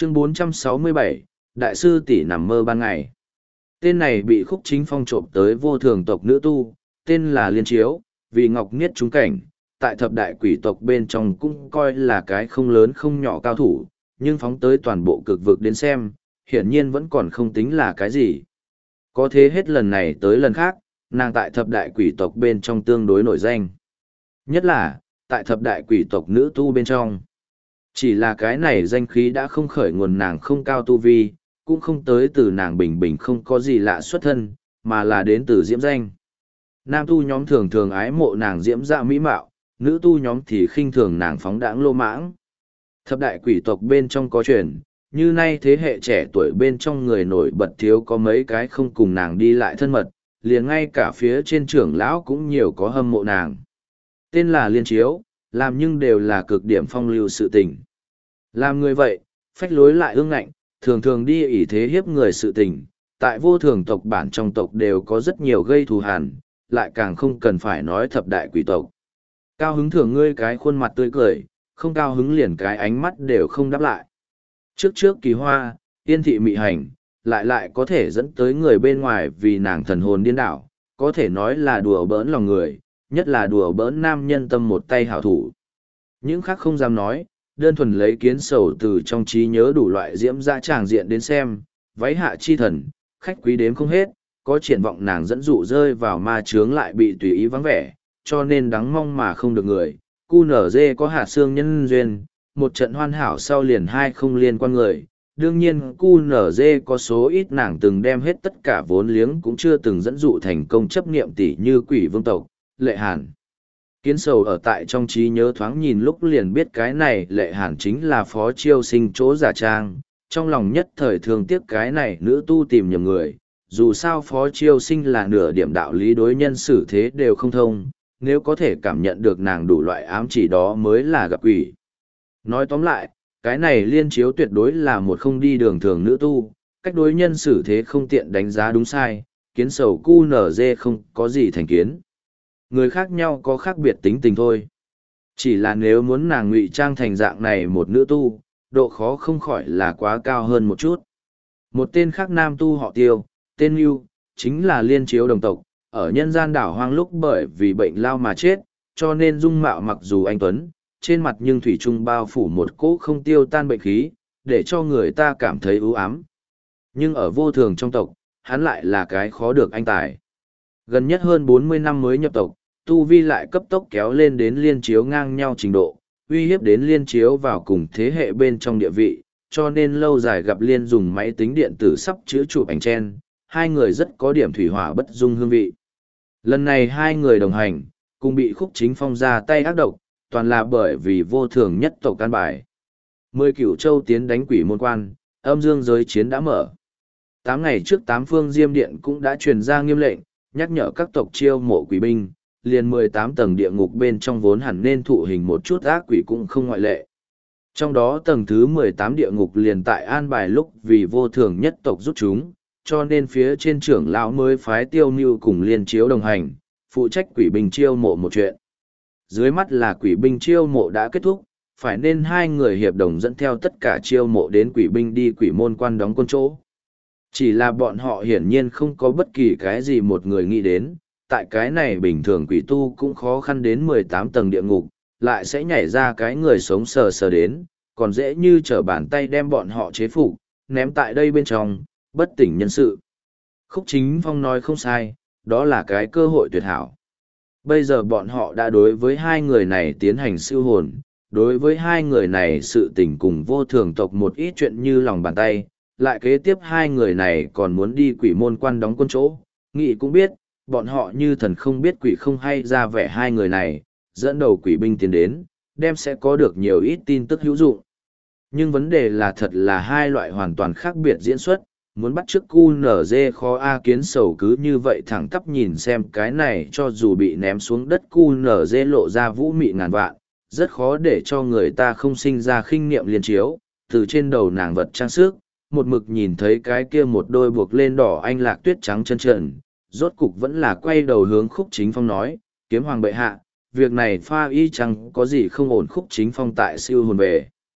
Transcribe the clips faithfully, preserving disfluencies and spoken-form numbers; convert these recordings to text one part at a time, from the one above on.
Chương bốn trăm sáu mươi bảy, Đại sư tỷ nằm mơ ban ngày. Tên này bị Khúc Chính Phong trộm tới vô thường tộc nữ tu, tên là Liên Chiếu, vì Ngọc Niết trúng cảnh, tại thập đại quỷ tộc bên trong cũng coi là cái không lớn không nhỏ cao thủ, nhưng phóng tới toàn bộ cực vực đến xem, hiển nhiên vẫn còn không tính là cái gì. Có thế hết lần này tới lần khác, nàng tại thập đại quỷ tộc bên trong tương đối nổi danh. Nhất là, tại thập đại quỷ tộc nữ tu bên trong. Chỉ là cái này danh khí đã không khởi nguồn nàng không cao tu vi, cũng không tới từ nàng bình bình không có gì lạ xuất thân, mà là đến từ diễm danh. Nam tu nhóm thường thường ái mộ nàng diễm dạ mỹ mạo, nữ tu nhóm thì khinh thường nàng phóng đãng lô mãng. Thập đại quỷ tộc bên trong có truyền, như nay thế hệ trẻ tuổi bên trong người nổi bật thiếu có mấy cái không cùng nàng đi lại thân mật, liền ngay cả phía trên trưởng lão cũng nhiều có hâm mộ nàng. Tên là Liên Chiếu, làm nhưng đều là cực điểm phong lưu sự tình. Làm người vậy, phách lối lại ương ngạnh, thường thường đi ỷ thế hiếp người sự tình, tại vô thường tộc bản trong tộc đều có rất nhiều gây thù hằn, lại càng không cần phải nói thập đại quỷ tộc. Cao hứng thường ngươi cái khuôn mặt tươi cười, không cao hứng liền cái ánh mắt đều không đáp lại. Trước trước kỳ hoa, tiên thị mị hành, lại lại có thể dẫn tới người bên ngoài vì nàng thần hồn điên đảo, có thể nói là đùa bỡn lòng người, nhất là đùa bỡn nam nhân tâm một tay hảo thủ. Những khác không dám nói, đơn thuần lấy kiến sầu từ trong trí nhớ đủ loại diễm ra tràng diện đến xem, váy hạ chi thần, khách quý đếm không hết, có triển vọng nàng dẫn dụ rơi vào ma chướng lại bị tùy ý vắng vẻ, cho nên đắng mong mà không được người. Cu nở dê có hạt xương nhân duyên, một trận hoàn hảo sau liền hai không liên quan người. Đương nhiên cu nở dê có số ít nàng từng đem hết tất cả vốn liếng cũng chưa từng dẫn dụ thành công chấp niệm tỷ như quỷ vương tộc, Lệ Hàn. Kiến sầu ở tại trong trí nhớ thoáng nhìn lúc liền biết cái này Lệ Hàn chính là phó chiêu sinh chỗ giả trang, trong lòng nhất thời thường tiếc cái này nữ tu tìm nhầm người, dù sao phó chiêu sinh là nửa điểm đạo lý đối nhân xử thế đều không thông, nếu có thể cảm nhận được nàng đủ loại ám chỉ đó mới là gặp quỷ. Nói tóm lại, cái này Liên Chiếu tuyệt đối là một không đi đường thường nữ tu, cách đối nhân xử thế không tiện đánh giá đúng sai, kiến sầu cu nở dê không có gì thành kiến. Người khác nhau có khác biệt tính tình thôi. Chỉ là nếu muốn nàng ngụy trang thành dạng này một nữ tu, độ khó không khỏi là quá cao hơn một chút. Một tên khác nam tu họ Tiêu, tên Nhu, chính là Liên Chiếu đồng tộc, ở nhân gian đảo hoang lúc bởi vì bệnh lao mà chết, cho nên dung mạo mặc dù anh tuấn, trên mặt nhưng thủy chung bao phủ một cỗ không tiêu tan bệnh khí, để cho người ta cảm thấy ưu ám. Nhưng ở vô thường trong tộc, hắn lại là cái khó được anh tài. Gần nhất hơn bốn mươi năm mới nhập tộc, tu vi lại cấp tốc kéo lên đến Liên Chiếu ngang nhau trình độ, uy hiếp đến Liên Chiếu vào cùng thế hệ bên trong địa vị, cho nên lâu dài gặp Liên dùng máy tính điện tử sắp chữa chụp ảnh chen, hai người rất có điểm thủy hỏa bất dung hương vị. Lần này hai người đồng hành, cùng bị Khúc Chính Phong ra tay ác độc, toàn là bởi vì vô thường nhất tộc can bài. Mười cửu châu tiến đánh quỷ môn quan, âm dương giới chiến đã mở. Tám ngày trước tám phương diêm điện cũng đã truyền ra nghiêm lệnh, nhắc nhở các tộc chiêu mộ quỷ binh, liền mười tám tầng địa ngục bên trong vốn hẳn nên thụ hình một chút ác quỷ cũng không ngoại lệ. Trong đó tầng thứ mười tám địa ngục liền tại an bài lúc vì vô thường nhất tộc rút chúng, cho nên phía trên trưởng lão mới phái Tiêu Mưu cùng Liên Chiếu đồng hành, phụ trách quỷ binh chiêu mộ một chuyện. Dưới mắt là quỷ binh chiêu mộ đã kết thúc, phải nên hai người hiệp đồng dẫn theo tất cả chiêu mộ đến quỷ binh đi quỷ môn quan đóng quân chỗ. Chỉ là bọn họ hiển nhiên không có bất kỳ cái gì một người nghĩ đến, tại cái này bình thường quỷ tu cũng khó khăn đến mười tám tầng địa ngục, lại sẽ nhảy ra cái người sống sờ sờ đến, còn dễ như trở bàn tay đem bọn họ chế phục, ném tại đây bên trong, bất tỉnh nhân sự. Khúc Chính Phong nói không sai, đó là cái cơ hội tuyệt hảo. Bây giờ bọn họ đã đối với hai người này tiến hành siêu hồn, đối với hai người này sự tình cùng vô thường tộc một ít chuyện như lòng bàn tay, lại kế tiếp hai người này còn muốn đi quỷ môn quan đóng quân chỗ, nghĩ cũng biết, bọn họ như thần không biết quỷ không hay ra vẻ hai người này, dẫn đầu quỷ binh tiến đến, đem sẽ có được nhiều ít tin tức hữu dụng. Nhưng vấn đề là thật là hai loại hoàn toàn khác biệt diễn xuất, muốn bắt chước cu nở dê khó A Kiến sầu cứ như vậy thẳng tắp nhìn xem cái này cho dù bị ném xuống đất cu nở dê lộ ra vũ mị ngàn vạn, rất khó để cho người ta không sinh ra khinh niệm Liên Chiếu, từ trên đầu nàng vật trang sức, một mực nhìn thấy cái kia một đôi buộc lên đỏ anh lạc tuyết trắng chân trần, rốt cục vẫn là quay đầu hướng Khúc Chính Phong nói, kiếm hoàng bệ hạ, việc này pha y chẳng có gì không ổn. Khúc Chính Phong tại siêu hồn về.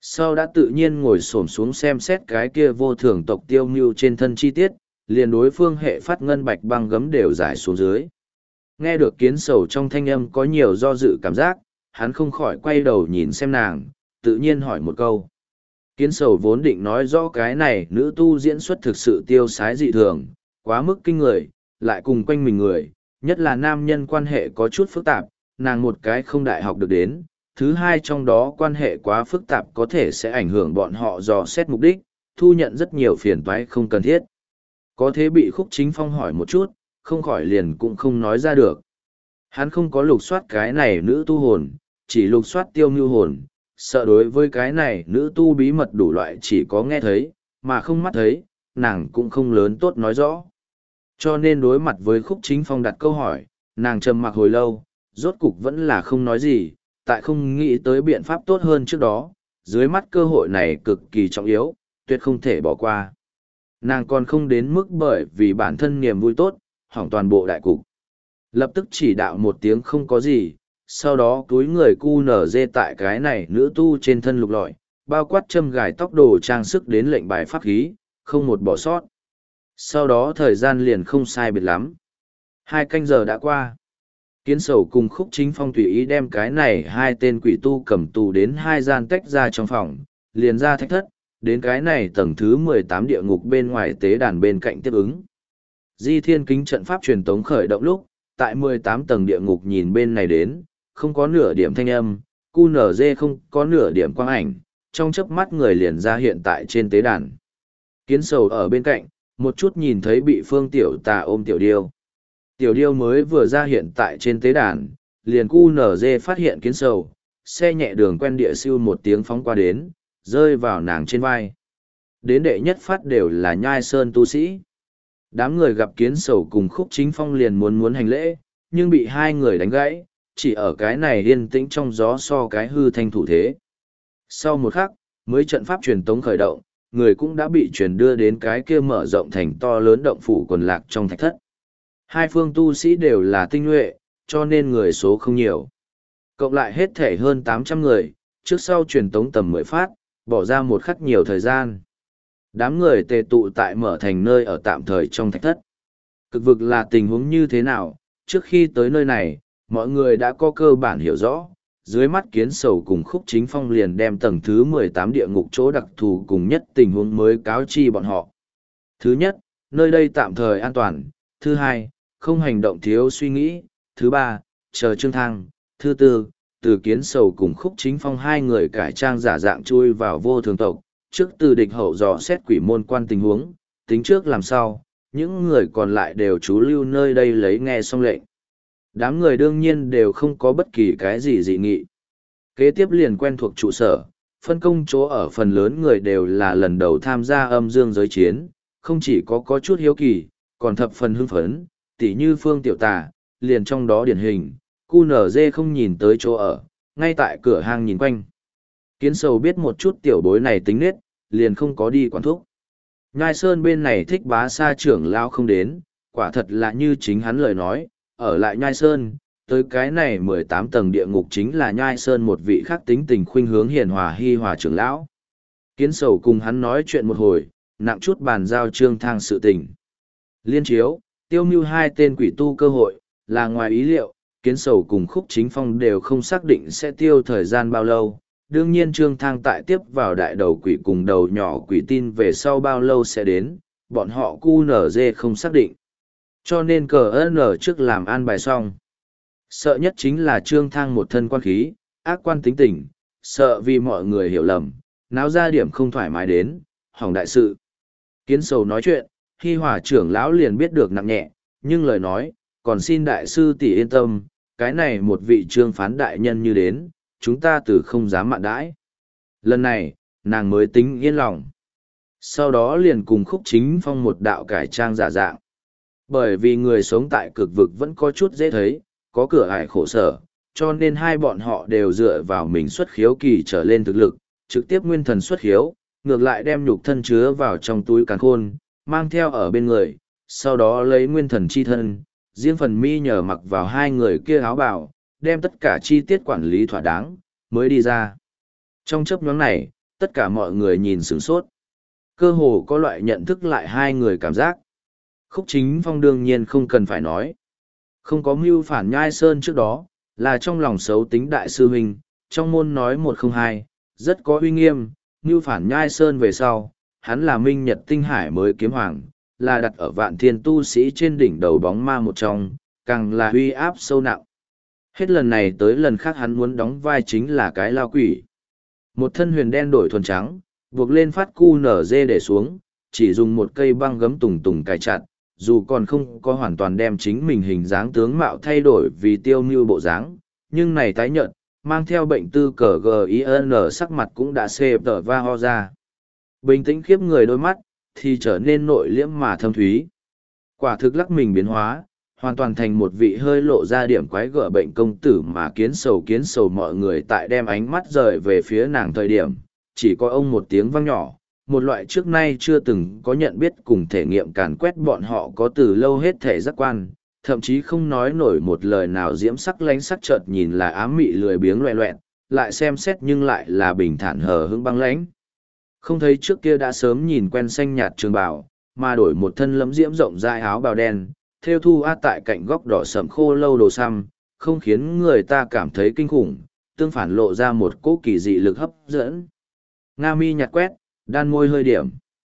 Sau đã tự nhiên ngồi xổm xuống xem xét cái kia vô thường tộc tiêu mưu trên thân chi tiết, liền đối phương hệ phát ngân bạch băng gấm đều giải xuống dưới. Nghe được kiến sầu trong thanh âm có nhiều do dự cảm giác, hắn không khỏi quay đầu nhìn xem nàng, tự nhiên hỏi một câu. Kiến sầu vốn định nói rõ cái này nữ tu diễn xuất thực sự tiêu sái dị thường, quá mức kinh người, lại cùng quanh mình người, nhất là nam nhân quan hệ có chút phức tạp, nàng một cái không đại học được đến, thứ hai trong đó quan hệ quá phức tạp có thể sẽ ảnh hưởng bọn họ dò xét mục đích, thu nhận rất nhiều phiền toái không cần thiết. Có thế bị Khúc Chính Phong hỏi một chút, không khỏi liền cũng không nói ra được. Hắn không có lục soát cái này nữ tu hồn, chỉ lục soát tiêu mưu hồn, sợ đối với cái này nữ tu bí mật đủ loại chỉ có nghe thấy, mà không mắt thấy, nàng cũng không lớn tốt nói rõ. Cho nên đối mặt với Khúc Chính Phong đặt câu hỏi, nàng trầm mặc hồi lâu, rốt cục vẫn là không nói gì, tại không nghĩ tới biện pháp tốt hơn trước đó, dưới mắt cơ hội này cực kỳ trọng yếu, tuyệt không thể bỏ qua. Nàng còn không đến mức bởi vì bản thân niềm vui tốt, hỏng toàn bộ đại cục. Lập tức chỉ đạo một tiếng không có gì, sau đó túi người cu nở dê tại cái này nữ tu trên thân lục lọi, bao quát châm gài tóc đồ trang sức đến lệnh bài pháp khí, không một bỏ sót. Sau đó thời gian liền không sai biệt lắm. Hai canh giờ đã qua. Kiến sầu cùng Khúc Chính Phong tùy ý đem cái này hai tên quỷ tu cầm tù đến hai gian tách ra trong phòng, liền ra thách thất, đến cái này tầng thứ mười tám địa ngục bên ngoài tế đàn bên cạnh tiếp ứng. Di thiên kính trận pháp truyền tống khởi động lúc, tại mười tám tầng địa ngục nhìn bên này đến, không có nửa điểm thanh âm, cu nở dê không có nửa điểm quang ảnh, trong chớp mắt người liền ra hiện tại trên tế đàn. Kiến sầu ở bên cạnh, một chút nhìn thấy bị phương tiểu tà ôm tiểu điêu. Tiểu điêu mới vừa ra hiện tại trên tế đàn, liền cu nở dê phát hiện kiến sầu, xe nhẹ đường quen địa siêu một tiếng phóng qua đến, rơi vào nàng trên vai. Đến đệ nhất phát đều là nhai sơn tu sĩ. Đám người gặp kiến sầu cùng Khúc Chính Phong liền muốn muốn hành lễ, nhưng bị hai người đánh gãy, chỉ ở cái này yên tĩnh trong gió so cái hư thanh thủ thế. Sau một khắc, mới trận pháp truyền tống khởi động, người cũng đã bị truyền đưa đến cái kia mở rộng thành to lớn động phủ quần lạc trong thạch thất. Hai phương tu sĩ đều là tinh nhuệ, cho nên người số không nhiều. Cộng lại hết thể hơn tám trăm người, trước sau truyền tống tầm mười phát, bỏ ra một khắc nhiều thời gian. Đám người tề tụ tại mở thành nơi ở tạm thời trong thạch thất. Cực vực là tình huống như thế nào, trước khi tới nơi này, mọi người đã có cơ bản hiểu rõ. Dưới mắt kiến sầu cùng Khúc Chính Phong liền đem tầng thứ mười tám địa ngục chỗ đặc thù cùng nhất tình huống mới cáo chi bọn họ. Thứ nhất, nơi đây tạm thời an toàn. Thứ hai, không hành động thiếu suy nghĩ. Thứ ba, chờ Trương Thăng. Thứ tư, từ kiến sầu cùng Khúc Chính Phong hai người cải trang giả dạng chui vào vô thường tộc, trước từ địch hậu dò xét quỷ môn quan tình huống, tính trước làm sao, những người còn lại đều trú lưu nơi đây lấy nghe xong lệnh. Đám người đương nhiên đều không có bất kỳ cái gì dị nghị. Kế tiếp liền quen thuộc trụ sở, phân công chỗ ở phần lớn người đều là lần đầu tham gia âm dương giới chiến, không chỉ có có chút hiếu kỳ, còn thập phần hưng phấn, tỉ như Phương Tiểu Tà, liền trong đó điển hình, cu nở dê không nhìn tới chỗ ở, ngay tại cửa hang nhìn quanh. Kiến sầu biết một chút tiểu bối này tính nết, liền không có đi quản thúc. Nhai Sơn bên này thích bá sa trưởng lao không đến, quả thật là như chính hắn lời nói, ở lại Nhai Sơn, tới cái này mười tám tầng địa ngục chính là Nhai Sơn một vị khác tính tình khuynh hướng hiền hòa hi hòa trưởng lão. Kiến sầu cùng hắn nói chuyện một hồi, nặng chút bàn giao Trương Thang sự tình. Liên chiếu, tiêu mưu hai tên quỷ tu cơ hội, là ngoài ý liệu, Kiến sầu cùng Khúc Chính Phong đều không xác định sẽ tiêu thời gian bao lâu. Đương nhiên Trương Thang tại tiếp vào đại đầu quỷ cùng đầu nhỏ quỷ tin về sau bao lâu sẽ đến, bọn họ cu nở dê không xác định. Cho nên cờ ơn ở trước làm an bài xong. Sợ nhất chính là Trương Thang một thân quan khí, ác quan tính tình, sợ vì mọi người hiểu lầm, náo ra điểm không thoải mái đến, hỏng đại sự. Kiến sầu nói chuyện, khi hỏa trưởng lão liền biết được nặng nhẹ, nhưng lời nói, còn xin đại sư tỷ yên tâm, cái này một vị trương phán đại nhân như đến, chúng ta từ không dám mạn đãi. Lần này, nàng mới tính yên lòng. Sau đó liền cùng Khúc Chính Phong một đạo cải trang giả dạng. Bởi vì người sống tại cực vực vẫn có chút dễ thấy, có cửa ải khổ sở, cho nên hai bọn họ đều dựa vào mình xuất khiếu kỳ trở lên thực lực, trực tiếp nguyên thần xuất khiếu, ngược lại đem nhục thân chứa vào trong túi càn khôn, mang theo ở bên người, sau đó lấy nguyên thần chi thân, riêng phần mi nhờ mặc vào hai người kia áo bào, đem tất cả chi tiết quản lý thỏa đáng, mới đi ra. Trong chấp nhóm này, Tất cả mọi người nhìn sửng sốt. Cơ hồ có loại nhận thức lại hai người cảm giác. Khúc Chính Phong đương nhiên không cần phải nói. Không có mưu phản nhai sơn trước đó, là trong lòng xấu tính đại sư huynh, trong môn nói một không hai, rất có uy nghiêm, mưu phản nhai sơn về sau, hắn là minh nhật tinh hải mới kiếm hoàng, là đặt ở vạn thiên tu sĩ trên đỉnh đầu bóng ma một trong, càng là uy áp sâu nặng. Hết lần này tới lần khác hắn muốn đóng vai chính là cái lao quỷ. Một thân huyền đen đổi thuần trắng, buộc lên phát cu nở dê để xuống, chỉ dùng một cây băng gấm tùng tùng cài chặt, dù còn không có hoàn toàn đem chính mình hình dáng tướng mạo thay đổi vì tiêu mưu bộ dáng, nhưng này tái nhợt, mang theo bệnh tư cờ gin sắc mặt cũng đã xê tở va ho ra. Bình tĩnh khiếp người đôi mắt, thì trở nên nội liễm mà thâm thúy. Quả thực lắc mình biến hóa, hoàn toàn thành một vị hơi lộ ra điểm quái gở bệnh công tử mà kiến sầu kiến sầu mọi người tại đem ánh mắt rời về phía nàng thời điểm, chỉ có ông một tiếng vang nhỏ, một loại trước nay chưa từng có nhận biết cùng thể nghiệm càn quét bọn họ có từ lâu hết thể giác quan, thậm chí không nói nổi một lời nào diễm sắc lánh sắc chợt nhìn là ám mị lười biếng loẹ loẹn, lại xem xét nhưng lại là bình thản hờ hững băng lãnh. Không thấy trước kia đã sớm nhìn quen xanh nhạt trường bào, mà đổi một thân lấm diễm rộng dài áo bào đen, theo thu a tại cạnh góc đỏ sẫm khô lâu đồ xăm, không khiến người ta cảm thấy kinh khủng, tương phản lộ ra một cỗ kỳ dị lực hấp dẫn. Nga mi nhạt quét, đan môi hơi điểm.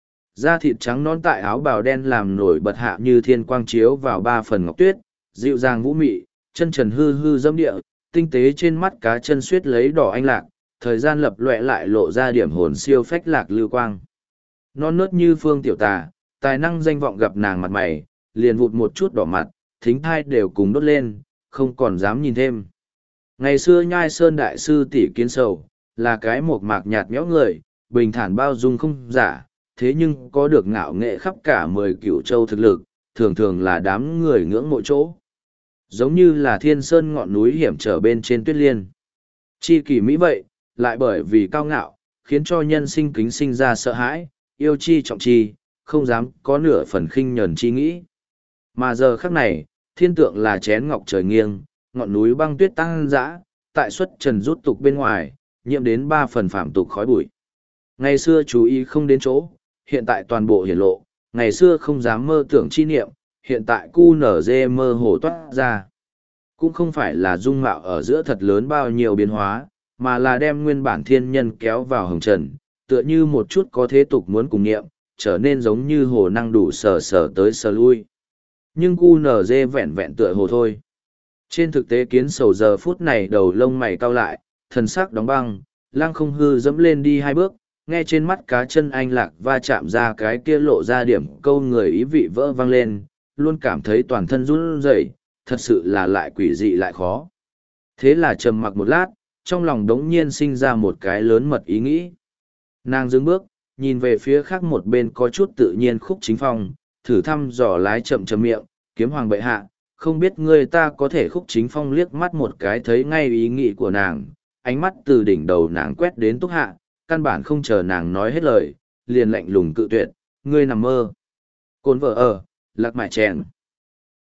Da thịt trắng non tại áo bào đen làm nổi bật hạ như thiên quang chiếu vào ba phần ngọc tuyết, dịu dàng vũ mị, chân trần hư hư dâm địa, tinh tế trên mắt cá chân suyết lấy đỏ anh lạc, thời gian lập loẹ lại lộ ra điểm hồn siêu phách lạc lưu quang. Non nớt như phương tiểu tà, tài năng danh vọng gặp nàng mặt mày, liền vụt một chút đỏ mặt, thính thai đều cùng đốt lên, không còn dám nhìn thêm. Ngày xưa nhai sơn đại sư tỷ kiến sầu, là cái một mạc nhạt nhẽo người, bình thản bao dung không giả, thế nhưng có được ngạo nghệ khắp cả mười cửu châu thực lực, thường thường là đám người ngưỡng mộ chỗ. Giống như là thiên sơn ngọn núi hiểm trở bên trên tuyết liên. Chi kỷ mỹ vậy, lại bởi vì cao ngạo, khiến cho nhân sinh kính sinh ra sợ hãi, yêu chi trọng chi, không dám có nửa phần khinh nhẫn chi nghĩ. Mà giờ khắc này, thiên tượng là chén ngọc trời nghiêng, ngọn núi băng tuyết tăng dã, tại xuất trần rút tục bên ngoài, nhiễm đến ba phần phạm tục khói bụi. Ngày xưa chú ý không đến chỗ, hiện tại toàn bộ hiển lộ, ngày xưa không dám mơ tưởng chi niệm, hiện tại cu nở dê mơ hồ toát ra. Cũng không phải là dung mạo ở giữa thật lớn bao nhiêu biến hóa, mà là đem nguyên bản thiên nhân kéo vào hồng trần, tựa như một chút có thế tục muốn cùng niệm, trở nên giống như hồ năng đủ sờ sờ tới sờ lui. Nhưng cu nở dê vẹn vẹn tựa hồ thôi. Trên thực tế kiến sầu giờ phút này đầu lông mày cau lại, thần sắc đóng băng, lăng không hư dẫm lên đi hai bước, nghe trên mắt cá chân anh lạc va chạm ra cái kia lộ ra điểm câu người ý vị vỡ vang lên, luôn cảm thấy toàn thân run rẩy, thật sự là lại quỷ dị lại khó. Thế là trầm mặc một lát, trong lòng đống nhiên sinh ra một cái lớn mật ý nghĩ. Nàng dừng bước, nhìn về phía khác một bên có chút tự nhiên Khúc Chính Phong, thử thăm dò lái chậm chậm miệng, kiếm hoàng bệ hạ, không biết người ta có thể Khúc Chính Phong liếc mắt một cái thấy ngay ý nghĩ của nàng, ánh mắt từ đỉnh đầu nàng quét đến túc hạ, căn bản không chờ nàng nói hết lời, liền lạnh lùng cự tuyệt, ngươi nằm mơ. Cồn vợ ở, lạc mại chèn.